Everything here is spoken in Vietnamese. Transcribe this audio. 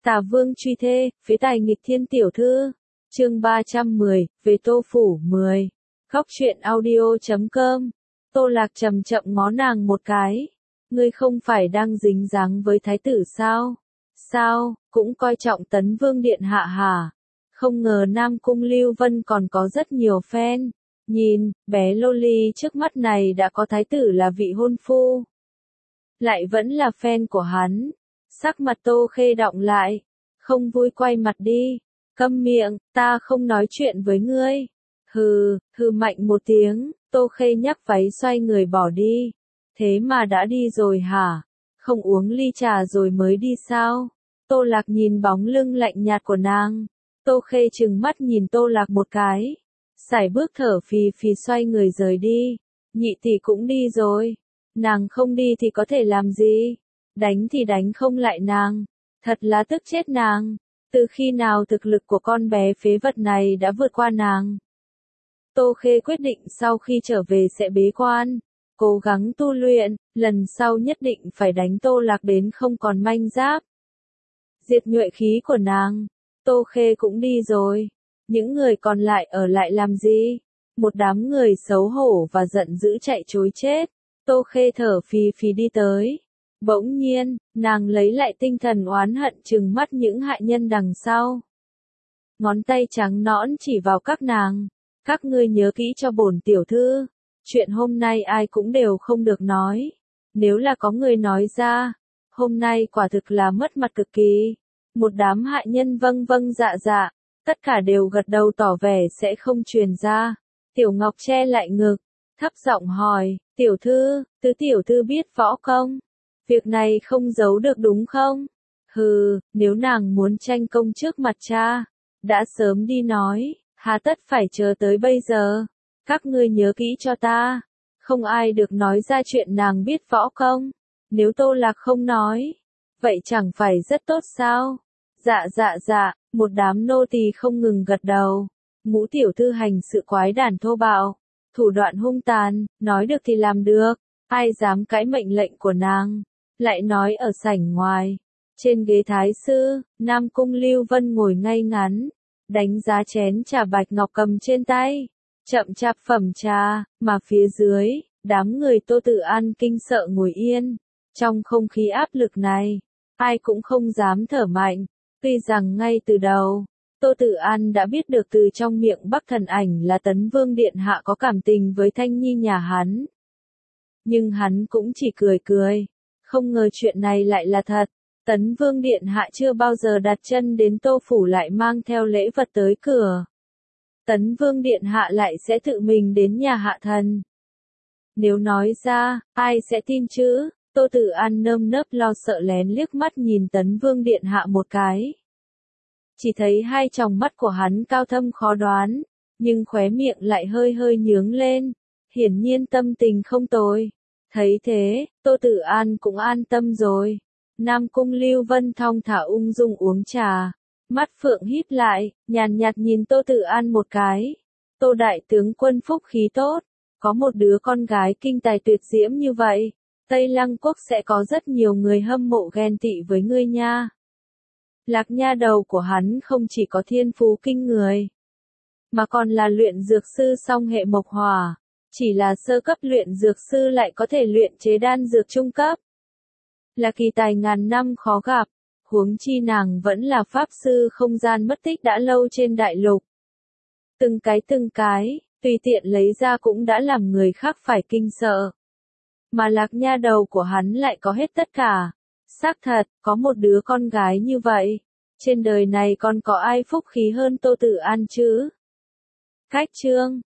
Tả Vương truy thê, phế tài nghịch thiên tiểu thư. Chương 310, về Tô Phủ 10. Góc truyện audio.com. Tô Lạc chậm chậm ngó nàng một cái. Ngươi không phải đang dính dáng với thái tử sao? Sao, cũng coi trọng Tấn Vương điện hạ hả? Không ngờ Nam Cung Lưu Vân còn có rất nhiều fan. Nhìn, bé Loli trước mắt này đã có thái tử là vị hôn phu. Lại vẫn là fan của hắn. Sắc mặt Tô Khê đọng lại. Không vui quay mặt đi. Câm miệng, ta không nói chuyện với ngươi. Hừ mạnh một tiếng, Tô Khê nhắc váy xoay người bỏ đi. Thế mà đã đi rồi hả? Không uống ly trà rồi mới đi sao? Tô Lạc nhìn bóng lưng lạnh nhạt của nàng. Tô Khê trừng mắt nhìn Tô Lạc một cái. Sải bước thở phì phì xoay người rời đi. Nhị tỷ cũng đi rồi. Nàng không đi thì có thể làm gì? Đánh thì đánh không lại nàng. Thật là tức chết nàng. Từ khi nào thực lực của con bé phế vật này đã vượt qua nàng? Tô Khê quyết định sau khi trở về sẽ bế quan, cố gắng tu luyện, lần sau nhất định phải đánh Tô Lạc đến không còn manh giáp. Diệt nhuệ khí của nàng. Tô Khê cũng đi rồi. Những người còn lại ở lại làm gì? Một đám người xấu hổ và giận dữ chạy trối chết. Tô Khê thở phì phì đi tới. Bỗng nhiên, nàng lấy lại tinh thần oán hận trừng mắt những hại nhân đằng sau. Ngón tay trắng nõn chỉ vào các nàng. Các ngươi nhớ kỹ cho bổn tiểu thư. Chuyện hôm nay ai cũng đều không được nói. Nếu là có người nói ra, hôm nay quả thực là mất mặt cực kỳ. Một đám hại nhân vâng vâng dạ dạ, tất cả đều gật đầu tỏ vẻ sẽ không truyền ra. Tiểu Ngọc che lại ngực, thấp giọng hỏi, tiểu thư, tứ tiểu thư biết võ công? Việc này không giấu được đúng không? Nếu nàng muốn tranh công trước mặt cha, đã sớm đi nói, hà tất phải chờ tới bây giờ. Các ngươi nhớ kỹ cho ta, không ai được nói ra chuyện nàng biết võ công. Nếu Tô Lạc không nói, vậy chẳng phải rất tốt sao? Dạ, một đám nô tỳ không ngừng gật đầu. Ngũ tiểu thư hành sự quái đản thô bạo, thủ đoạn hung tàn, nói được thì làm được, ai dám cãi mệnh lệnh của nàng. Lại nói ở sảnh ngoài, trên ghế thái sư, Nam Cung Lưu Vân ngồi ngay ngắn, đánh giá chén trà bạch ngọc cầm trên tay, chậm chạp phẩm trà, mà phía dưới, đám người Tô Tự An kinh sợ ngồi yên. Trong không khí áp lực này, ai cũng không dám thở mạnh, tuy rằng ngay từ đầu, Tô Tự An đã biết được từ trong miệng Bắc Thần Ảnh là Tấn Vương điện hạ có cảm tình với Thanh Nhi nhà hắn. Nhưng hắn cũng chỉ cười, không ngờ chuyện này lại là thật. Tấn Vương điện hạ chưa bao giờ đặt chân đến Tô Phủ lại mang theo lễ vật tới cửa. Tấn Vương điện hạ lại sẽ tự mình đến nhà hạ thần. Nếu nói ra, ai sẽ tin chứ? Tô Tự An nơm nớp lo sợ lén liếc mắt nhìn Tấn Vương điện hạ một cái. Chỉ thấy hai tròng mắt của hắn cao thâm khó đoán, nhưng khóe miệng lại hơi hơi nhướng lên, hiển nhiên tâm tình không tồi. Thấy thế, Tô Tự An cũng an tâm rồi. Nam Cung Lưu Vân thong thả ung dung uống trà, mắt phượng híp lại, nhàn nhạt nhìn Tô Tự An một cái. Tô đại tướng quân phúc khí tốt, có một đứa con gái kinh tài tuyệt diễm như vậy, Tây Lăng quốc sẽ có rất nhiều người hâm mộ ghen tị với ngươi nha. Lạc nha đầu của hắn không chỉ có thiên phú kinh người, mà còn là luyện dược sư song hệ mộc hỏa. Chỉ là sơ cấp luyện dược sư lại có thể luyện chế đan dược trung cấp. Là kỳ tài ngàn năm khó gặp, huống chi nàng vẫn là pháp sư không gian mất tích đã lâu trên đại lục. Từng cái, tùy tiện lấy ra cũng đã làm người khác phải kinh sợ. Mà Lạc nha đầu của hắn lại có hết tất cả. Xác thật, có một đứa con gái như vậy. Trên đời này còn có ai phúc khí hơn Tô Tự An chứ? Cách chương